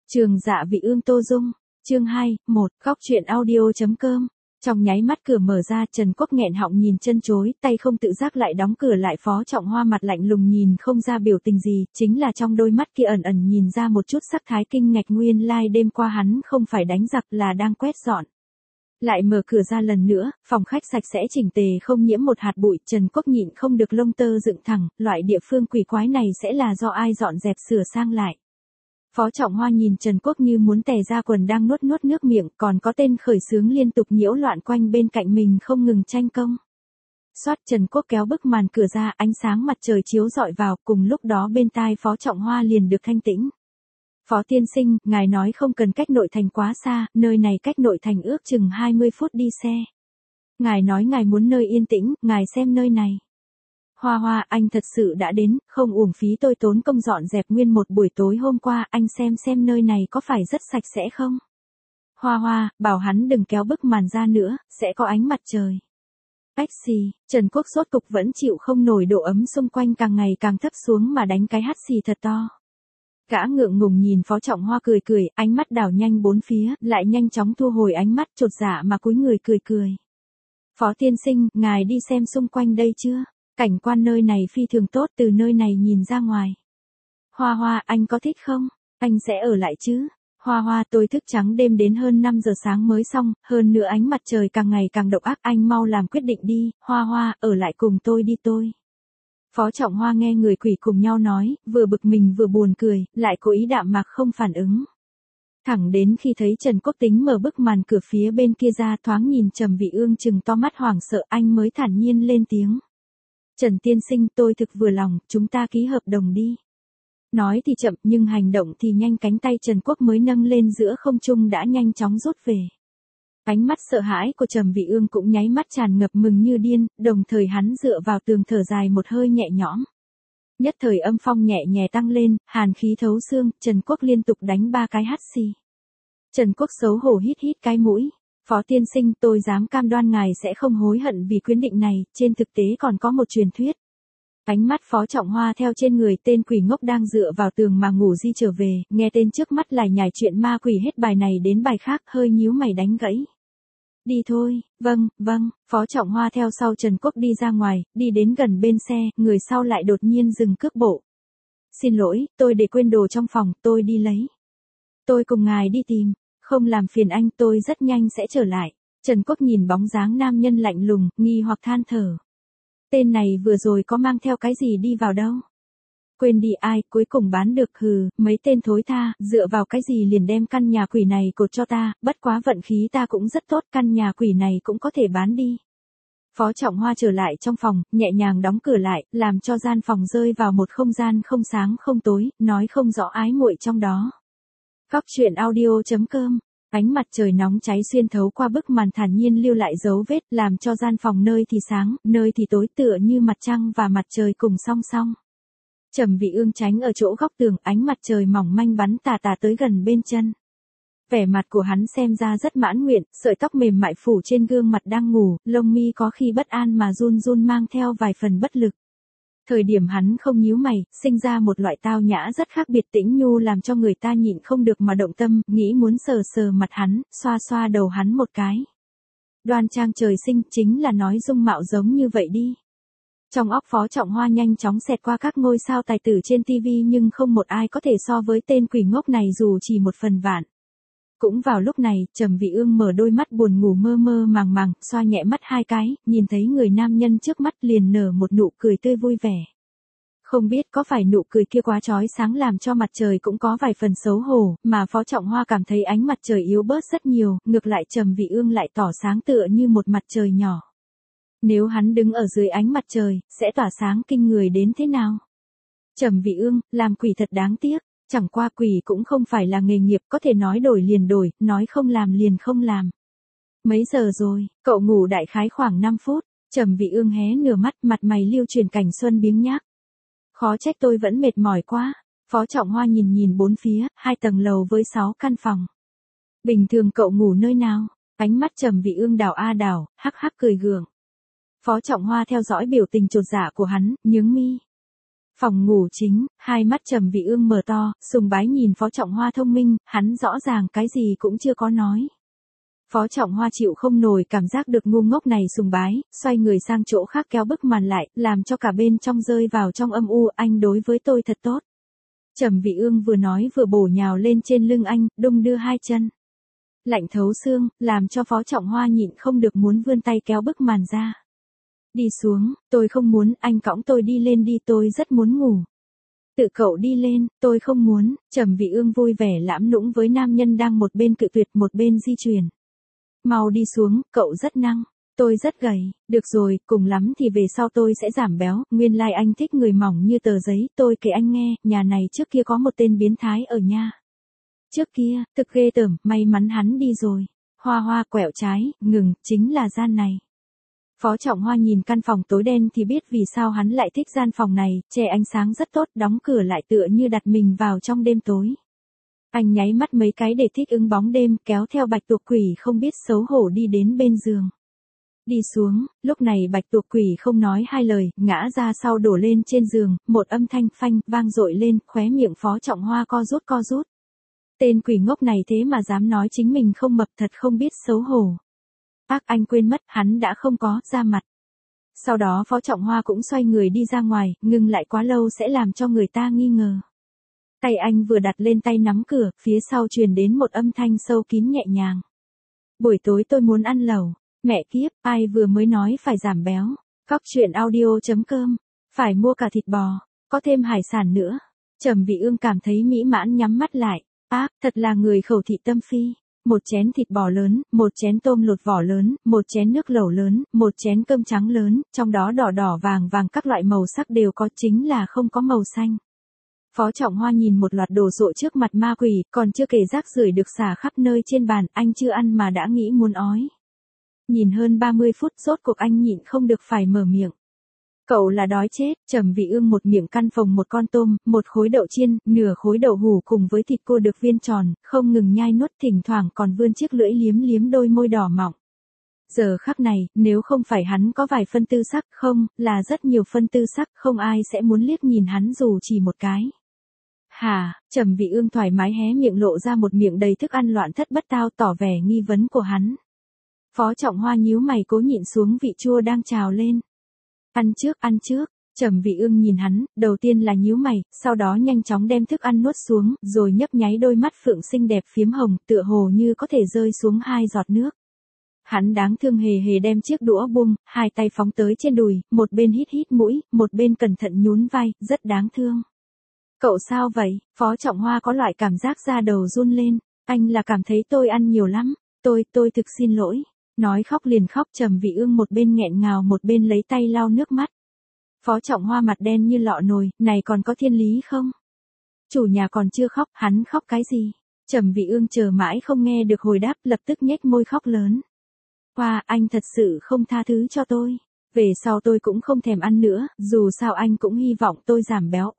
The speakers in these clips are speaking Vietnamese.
Trường Dạ Vị Ương Tô Dung, chương 2, 1, góc truyện audio.com. Trong nháy mắt cửa mở ra, Trần Quốc nghẹn họng nhìn chân chối, tay không tự giác lại đóng cửa lại. Phó Trọng Hoa mặt lạnh lùng nhìn không ra biểu tình gì, chính là trong đôi mắt kia ẩn ẩn nhìn ra một chút sắc thái kinh ngạc. Nguyên lai đêm qua hắn không phải đánh giặc là đang quét dọn. Lại mở cửa ra lần nữa, phòng khách sạch sẽ chỉnh tề không nhiễm một hạt bụi. Trần Quốc nhịn không được lông tơ dựng thẳng, loại địa phương quỷ quái này sẽ là do ai dọn dẹp sửa sang lại. Phó Trọng Hoa nhìn Trần Quốc như muốn tè ra quần, đang nuốt nuốt nước miệng, còn có tên khởi xướng liên tục nhiễu loạn quanh bên cạnh mình không ngừng tranh công. Xoát, Trần Quốc kéo bức màn cửa ra, ánh sáng mặt trời chiếu rọi vào, cùng lúc đó bên tai Phó Trọng Hoa liền được thanh tĩnh. Phó tiên sinh, ngài nói không cần cách nội thành quá xa, nơi này cách nội thành ước chừng 20 phút đi xe. Ngài nói ngài muốn nơi yên tĩnh, ngài xem nơi này. Hoa Hoa, anh thật sự đã đến, không uổng phí tôi tốn công dọn dẹp nguyên một buổi tối hôm qua, anh xem nơi này có phải rất sạch sẽ không? Hoa Hoa, bảo hắn đừng kéo bức màn ra nữa, sẽ có ánh mặt trời. Ách xì, Trần Quốc sốt cục vẫn chịu không nổi, độ ấm xung quanh càng ngày càng thấp xuống mà đánh cái hắt xì thật to. Gã ngượng ngùng nhìn Phó Trọng Hoa cười cười, ánh mắt đảo nhanh bốn phía, lại nhanh chóng thu hồi ánh mắt, chột dạ mà cúi người cười. Phó tiên sinh, ngài đi xem xung quanh đây chưa? Cảnh quan nơi này phi thường tốt, từ nơi này nhìn ra ngoài. Hoa Hoa, anh có thích không? Anh sẽ ở lại chứ? Hoa Hoa, tôi thức trắng đêm đến hơn 5 giờ sáng mới xong, hơn nữa ánh mặt trời càng ngày càng độc ác, anh mau làm quyết định đi. Hoa Hoa, ở lại cùng tôi đi tôi. Phó Trọng Hoa nghe người quỷ cùng nhau nói, vừa bực mình vừa buồn cười, lại cố ý đạm mạc không phản ứng. Thẳng đến khi thấy Trần Quốc tính mở bức màn cửa phía bên kia ra, thoáng nhìn Trầm Vị Ương chừng to mắt hoảng sợ, anh mới thản nhiên lên tiếng. Trần tiên sinh, tôi thực vừa lòng, chúng ta ký hợp đồng đi. Nói thì chậm nhưng hành động thì nhanh, cánh tay Trần Quốc mới nâng lên giữa không trung đã nhanh chóng rút về. Ánh mắt sợ hãi của Trầm Vị Ương cũng nháy mắt tràn ngập mừng như điên, đồng thời hắn dựa vào tường thở dài một hơi nhẹ nhõm. Nhất thời âm phong nhẹ nhẹ tăng lên, hàn khí thấu xương, Trần Quốc liên tục đánh 3 cái hắt xì. Trần Quốc xấu hổ hít cái mũi. Phó tiên sinh, tôi dám cam đoan ngài sẽ không hối hận vì quyết định này, trên thực tế còn có một truyền thuyết. Ánh mắt Phó Trọng Hoa theo trên người tên quỷ ngốc đang dựa vào tường mà ngủ di trở về, nghe tên trước mắt lải nhải chuyện ma quỷ hết bài này đến bài khác, hơi nhíu mày đánh gãy. Đi thôi, vâng, Phó Trọng Hoa theo sau Trần Quốc đi ra ngoài, đi đến gần bên xe, người sau lại đột nhiên dừng cước bộ. Xin lỗi, tôi để quên đồ trong phòng, tôi đi lấy. Tôi cùng ngài đi tìm. Không làm phiền anh, tôi rất nhanh sẽ trở lại. Trần Quốc nhìn bóng dáng nam nhân lạnh lùng, nghi hoặc than thở. Tên này vừa rồi có mang theo cái gì đi vào đâu? Quên đi, ai, cuối cùng bán được, hừ, mấy tên thối tha, dựa vào cái gì liền đem căn nhà quỷ này cột cho ta, bất quá vận khí ta cũng rất tốt, căn nhà quỷ này cũng có thể bán đi. Phó Trọng Hoa trở lại trong phòng, nhẹ nhàng đóng cửa lại, làm cho gian phòng rơi vào một không gian không sáng không tối, nói không rõ ái muội trong đó. Góc truyện audio.com. Ánh mặt trời nóng cháy xuyên thấu qua bức màn thản nhiên lưu lại dấu vết, làm cho gian phòng nơi thì sáng, nơi thì tối, tựa như mặt trăng và mặt trời cùng song song. Trầm Vị Ương tránh ở chỗ góc tường, ánh mặt trời mỏng manh bắn tà tới gần bên chân. Vẻ mặt của hắn xem ra rất mãn nguyện, sợi tóc mềm mại phủ trên gương mặt đang ngủ, lông mi có khi bất an mà run mang theo vài phần bất lực. Thời điểm hắn không nhíu mày, sinh ra một loại tao nhã rất khác biệt, tĩnh nhu làm cho người ta nhịn không được mà động tâm, nghĩ muốn sờ mặt hắn, xoa đầu hắn một cái. Đoan trang trời sinh, chính là nói dung mạo giống như vậy đi. Trong óc Phó Trọng Hoa nhanh chóng xẹt qua các ngôi sao tài tử trên TV, nhưng không một ai có thể so với tên quỷ ngốc này dù chỉ một phần vạn. Cũng vào lúc này, Trầm Vị Ương mở đôi mắt buồn ngủ mơ màng, xoa nhẹ mắt 2 cái, nhìn thấy người nam nhân trước mắt liền nở một nụ cười tươi vui vẻ. Không biết có phải nụ cười kia quá chói sáng làm cho mặt trời cũng có vài phần xấu hổ, mà Phó Trọng Hoa cảm thấy ánh mặt trời yếu bớt rất nhiều, ngược lại Trầm Vị Ương lại tỏ sáng tựa như một mặt trời nhỏ. Nếu hắn đứng ở dưới ánh mặt trời, sẽ tỏa sáng kinh người đến thế nào? Trầm Vị Ương, làm quỷ thật đáng tiếc. Chẳng qua quỷ cũng không phải là nghề nghiệp, có thể nói đổi liền đổi, nói không làm liền không làm. Mấy giờ rồi? Cậu ngủ đại khái khoảng 5 phút. Trầm Vị Ương hé nửa mắt, mặt mày lưu truyền cảnh xuân biếng nhác. Khó trách tôi vẫn mệt mỏi quá. Phó Trọng Hoa nhìn bốn phía, 2 tầng lầu với 6 căn phòng. Bình thường cậu ngủ nơi nào? Ánh mắt Trầm Vị Ương đảo a đảo, hắc cười gượng. Phó Trọng Hoa theo dõi biểu tình chột dạ của hắn, nhướng mi. Phòng ngủ chính, hai mắt Trầm Vị Ương mở to, sùng bái nhìn Phó Trọng Hoa thông minh, hắn rõ ràng cái gì cũng chưa có nói. Phó Trọng Hoa chịu không nổi cảm giác được ngu ngốc này sùng bái, xoay người sang chỗ khác kéo bức màn lại, làm cho cả bên trong rơi vào trong âm u, anh đối với tôi thật tốt. Trầm Vị Ương vừa nói vừa bổ nhào lên trên lưng anh, đung đưa hai chân. Lạnh thấu xương, làm cho Phó Trọng Hoa nhịn không được muốn vươn tay kéo bức màn ra. Đi xuống, tôi không muốn, anh cõng tôi đi lên đi, tôi rất muốn ngủ. Tự cậu đi lên, tôi không muốn. Trầm Vị Ương vui vẻ lãm nũng với nam nhân đang một bên cự tuyệt một bên di chuyển. Mau đi xuống, cậu rất năng. Tôi rất gầy, được rồi, cùng lắm thì về sau tôi sẽ giảm béo, nguyên lai anh thích người mỏng như tờ giấy, tôi kể anh nghe, nhà này trước kia có một tên biến thái ở nha. Trước kia, thực ghê tởm, may mắn hắn đi rồi. Hoa Hoa quẹo trái, ngừng, chính là gian này. Phó Trọng Hoa nhìn căn phòng tối đen thì biết vì sao hắn lại thích gian phòng này, che ánh sáng rất tốt, đóng cửa lại tựa như đặt mình vào trong đêm tối. Anh nháy mắt mấy cái để thích ứng bóng đêm, kéo theo Bạch Tuộc Quỷ không biết xấu hổ đi đến bên giường. Đi xuống, lúc này Bạch Tuộc Quỷ không nói hai lời, ngã ra sau đổ lên trên giường, một âm thanh phanh vang dội lên, khóe miệng Phó Trọng Hoa co rút. Tên quỷ ngốc này thế mà dám nói chính mình không mập, thật không biết xấu hổ. Anh quên mất, hắn đã không có da mặt. Sau đó Phó Trọng Hoa cũng xoay người đi ra ngoài, ngừng lại quá lâu sẽ làm cho người ta nghi ngờ. Tay anh vừa đặt lên tay nắm cửa, phía sau truyền đến một âm thanh sâu kín nhẹ nhàng. Buổi tối tôi muốn ăn lẩu. Mẹ kiếp, ai vừa mới nói phải giảm béo. Cóc truyện audio.com. Phải mua cả thịt bò, có thêm hải sản nữa. Trầm Vị Ương cảm thấy mỹ mãn nhắm mắt lại. Thật là người khẩu thị tâm phi. Một chén thịt bò lớn, một chén tôm lột vỏ lớn, một chén nước lẩu lớn, một chén cơm trắng lớn, trong đó đỏ đỏ vàng vàng các loại màu sắc đều có, chính là không có màu xanh. Phó Trọng Hoa nhìn một loạt đồ rộ trước mặt ma quỷ, còn chưa kể rác rưởi được xả khắp nơi trên bàn, anh chưa ăn mà đã nghĩ muốn ói. Nhìn hơn 30 phút rốt cuộc anh nhịn không được phải mở miệng. Cậu là đói chết. Trầm Vị Ương một miệng căn phồng một con tôm, một khối đậu chiên, nửa khối đậu hủ cùng với thịt cua được viên tròn, không ngừng nhai nuốt, thỉnh thoảng còn vươn chiếc lưỡi liếm liếm đôi môi đỏ mọng. Giờ khắc này, nếu không phải hắn có vài phân tư sắc, không, là rất nhiều phân tư sắc, không ai sẽ muốn liếc nhìn hắn dù chỉ một cái. Trầm Vị Ương thoải mái hé miệng lộ ra một miệng đầy thức ăn loạn thất bất tao, tỏ vẻ nghi vấn của hắn. Phó Trọng Hoa nhíu mày cố nhịn xuống vị chua đang trào lên. Ăn trước. Trầm Vị Ương nhìn hắn, đầu tiên là nhíu mày, sau đó nhanh chóng đem thức ăn nuốt xuống, rồi nhấp nháy đôi mắt phượng xinh đẹp phiếm hồng, tựa hồ như có thể rơi xuống 2 giọt nước. Hắn đáng thương hề hề đem chiếc đũa buông, hai tay phóng tới trên đùi, một bên hít mũi, một bên cẩn thận nhún vai, rất đáng thương. Cậu sao vậy? Phó Trọng Hoa có loại cảm giác da đầu run lên. Anh là cảm thấy tôi ăn nhiều lắm. Tôi thực xin lỗi. Nói khóc liền khóc. Trầm Vị Ương một bên nghẹn ngào một bên lấy tay lau nước mắt. Phó Trọng Hoa mặt đen như lọ nồi, này còn có thiên lý không? Chủ nhà còn chưa khóc, hắn khóc cái gì? Trầm Vị Ương chờ mãi không nghe được hồi đáp, lập tức nhếch môi khóc lớn. Anh thật sự không tha thứ cho tôi. Về sau tôi cũng không thèm ăn nữa, dù sao anh cũng hy vọng tôi giảm béo.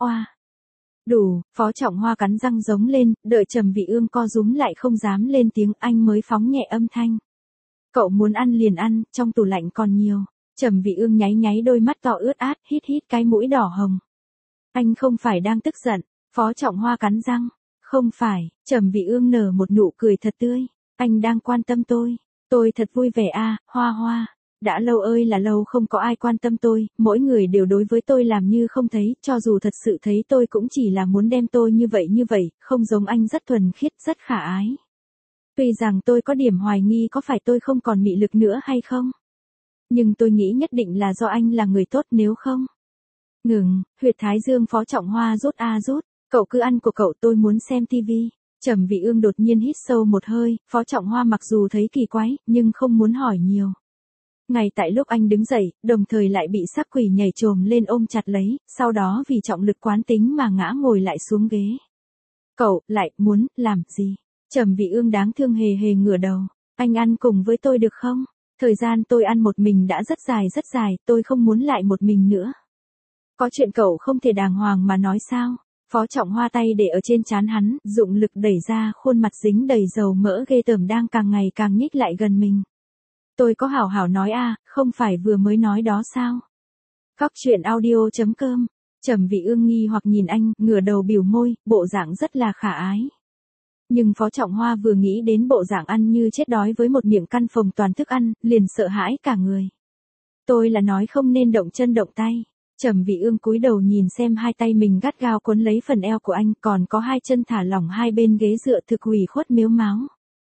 Đủ. Phó Trọng Hoa cắn răng giống lên, đợi Trầm Vị Ương co rúm lại không dám lên tiếng, anh mới phóng nhẹ âm thanh. Cậu muốn ăn liền ăn, trong tủ lạnh còn nhiều. Trầm Vị Ương nháy đôi mắt to ướt át, hít cái mũi đỏ hồng. Anh không phải đang tức giận. Phó Trọng Hoa cắn răng. Không phải. Trầm Vị Ương nở một nụ cười thật tươi. Anh đang quan tâm tôi. Tôi thật vui vẻ Hoa. Đã lâu ơi là lâu không có ai quan tâm tôi, mỗi người đều đối với tôi làm như không thấy, cho dù thật sự thấy tôi cũng chỉ là muốn đem tôi như vậy, không giống anh rất thuần khiết, rất khả ái. Tuy rằng tôi có điểm hoài nghi có phải tôi không còn mị lực nữa hay không. Nhưng tôi nghĩ nhất định là do anh là người tốt, nếu không. Ngừng, huyệt thái dương Phó Trọng Hoa rút. Cậu cứ ăn của cậu, tôi muốn xem tivi. Trầm Vị Ương đột nhiên hít sâu một hơi, Phó Trọng Hoa mặc dù thấy kỳ quái, nhưng không muốn hỏi nhiều. Ngay tại lúc anh đứng dậy, đồng thời lại bị sắc quỷ nhảy chồm lên ôm chặt lấy, sau đó vì trọng lực quán tính mà ngã ngồi lại xuống ghế. Cậu, lại, muốn, làm gì? Trầm Vị Ương đáng thương hề ngửa đầu. Anh ăn cùng với tôi được không? Thời gian tôi ăn một mình đã rất dài, tôi không muốn lại một mình nữa. Có chuyện cậu không thể đàng hoàng mà nói sao? Phó Trọng Hoa tay để ở trên trán hắn, dụng lực đẩy ra khuôn mặt dính đầy dầu mỡ ghê tởm đang càng ngày càng nhích lại gần mình. Tôi có hảo nói không phải vừa mới nói đó sao? Cóc truyện audio.com Trầm Vị Ương nghi hoặc nhìn anh, ngửa đầu biểu môi, bộ dạng rất là khả ái. Nhưng Phó Trọng Hoa vừa nghĩ đến bộ dạng ăn như chết đói với một miệng căn phồng toàn thức ăn, liền sợ hãi cả người. Tôi là nói không nên động chân động tay. Trầm Vị Ương cúi đầu nhìn xem hai tay mình gắt gao cuốn lấy phần eo của anh, còn có hai chân thả lỏng hai bên ghế dựa thực ủy khuất mếu máo.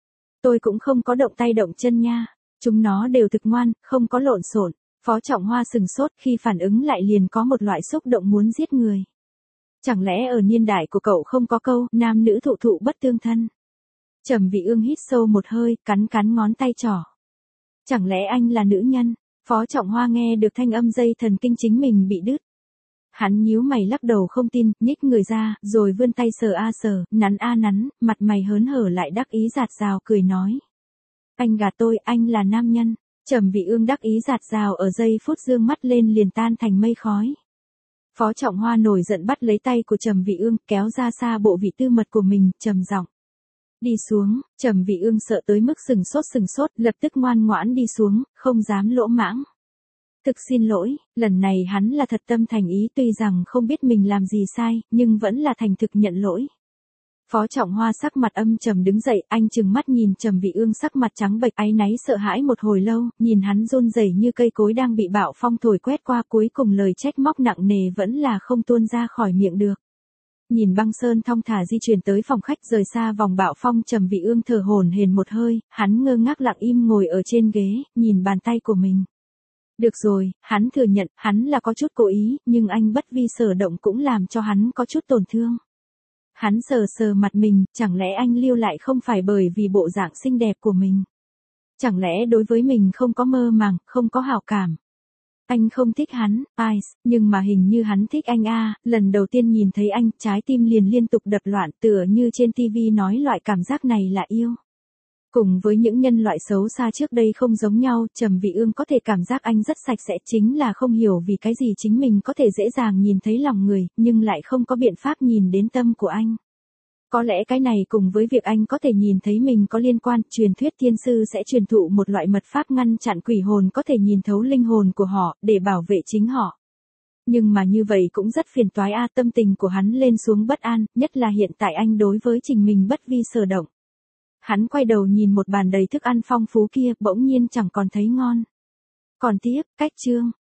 Tôi cũng không có động tay động chân nha. Chúng nó đều thực ngoan, không có lộn xộn. Phó Trọng Hoa sừng sốt khi phản ứng lại liền có một loại xúc động muốn giết người. Chẳng lẽ ở niên đại của cậu không có câu nam nữ thụ thụ bất tương thân? Trầm Vị Ương hít sâu một hơi, cắn cắn ngón tay trỏ. Chẳng lẽ anh là nữ nhân? Phó Trọng Hoa nghe được thanh âm dây thần kinh chính mình bị đứt. Hắn nhíu mày lắc đầu không tin, nhích người ra, rồi vươn tay sờ a sờ, nắn a nắn, mặt mày hớn hở lại đắc ý giạt rào cười nói. Anh gạt tôi, anh là nam nhân. Trầm Vị Ương đắc ý giạt rào ở giây phút dương mắt lên liền tan thành mây khói. Phó Trọng Hoa nổi giận bắt lấy tay của Trầm Vị Ương, kéo ra xa bộ vị tư mật của mình, trầm giọng. Đi xuống. Trầm Vị Ương sợ tới mức sừng sốt, lập tức ngoan ngoãn đi xuống, không dám lỗ mãng. Thực xin lỗi, lần này hắn là thật tâm thành ý, tuy rằng không biết mình làm gì sai, nhưng vẫn là thành thực nhận lỗi. Phó Trọng Hoa sắc mặt âm trầm đứng dậy, anh trừng mắt nhìn Trầm Vị Ương sắc mặt trắng bệch, áy náy sợ hãi một hồi lâu, nhìn hắn run rẩy như cây cối đang bị bão phong thổi quét qua, cuối cùng lời trách móc nặng nề vẫn là không tuôn ra khỏi miệng được. Nhìn băng sơn thong thả di chuyển tới phòng khách rời xa vòng bão phong, Trầm Vị Ương thở hổn hển một hơi, hắn ngơ ngác lặng im ngồi ở trên ghế, nhìn bàn tay của mình. Được rồi, hắn thừa nhận, hắn là có chút cố ý, nhưng anh bất vi sở động cũng làm cho hắn có chút tổn thương. Hắn sờ sờ mặt mình, chẳng lẽ anh lưu lại không phải bởi vì bộ dạng xinh đẹp của mình? Chẳng lẽ đối với mình không có mơ màng, không có hảo cảm? Anh không thích hắn, Ice, nhưng mà hình như hắn thích anh a. Lần đầu tiên nhìn thấy anh, trái tim liền liên tục đập loạn, tựa như trên TV nói loại cảm giác này là yêu. Cùng với những nhân loại xấu xa trước đây không giống nhau, Trầm Vị Ương có thể cảm giác anh rất sạch sẽ, chính là không hiểu vì cái gì chính mình có thể dễ dàng nhìn thấy lòng người, nhưng lại không có biện pháp nhìn đến tâm của anh. Có lẽ cái này cùng với việc anh có thể nhìn thấy mình có liên quan, truyền thuyết thiên sư sẽ truyền thụ một loại mật pháp ngăn chặn quỷ hồn có thể nhìn thấu linh hồn của họ, để bảo vệ chính họ. Nhưng mà như vậy cũng rất phiền toái a, tâm tình của hắn lên xuống bất an, nhất là hiện tại anh đối với trình mình bất vi sở động. Hắn quay đầu nhìn một bàn đầy thức ăn phong phú kia, bỗng nhiên chẳng còn thấy ngon. Còn tiếp, cách chương.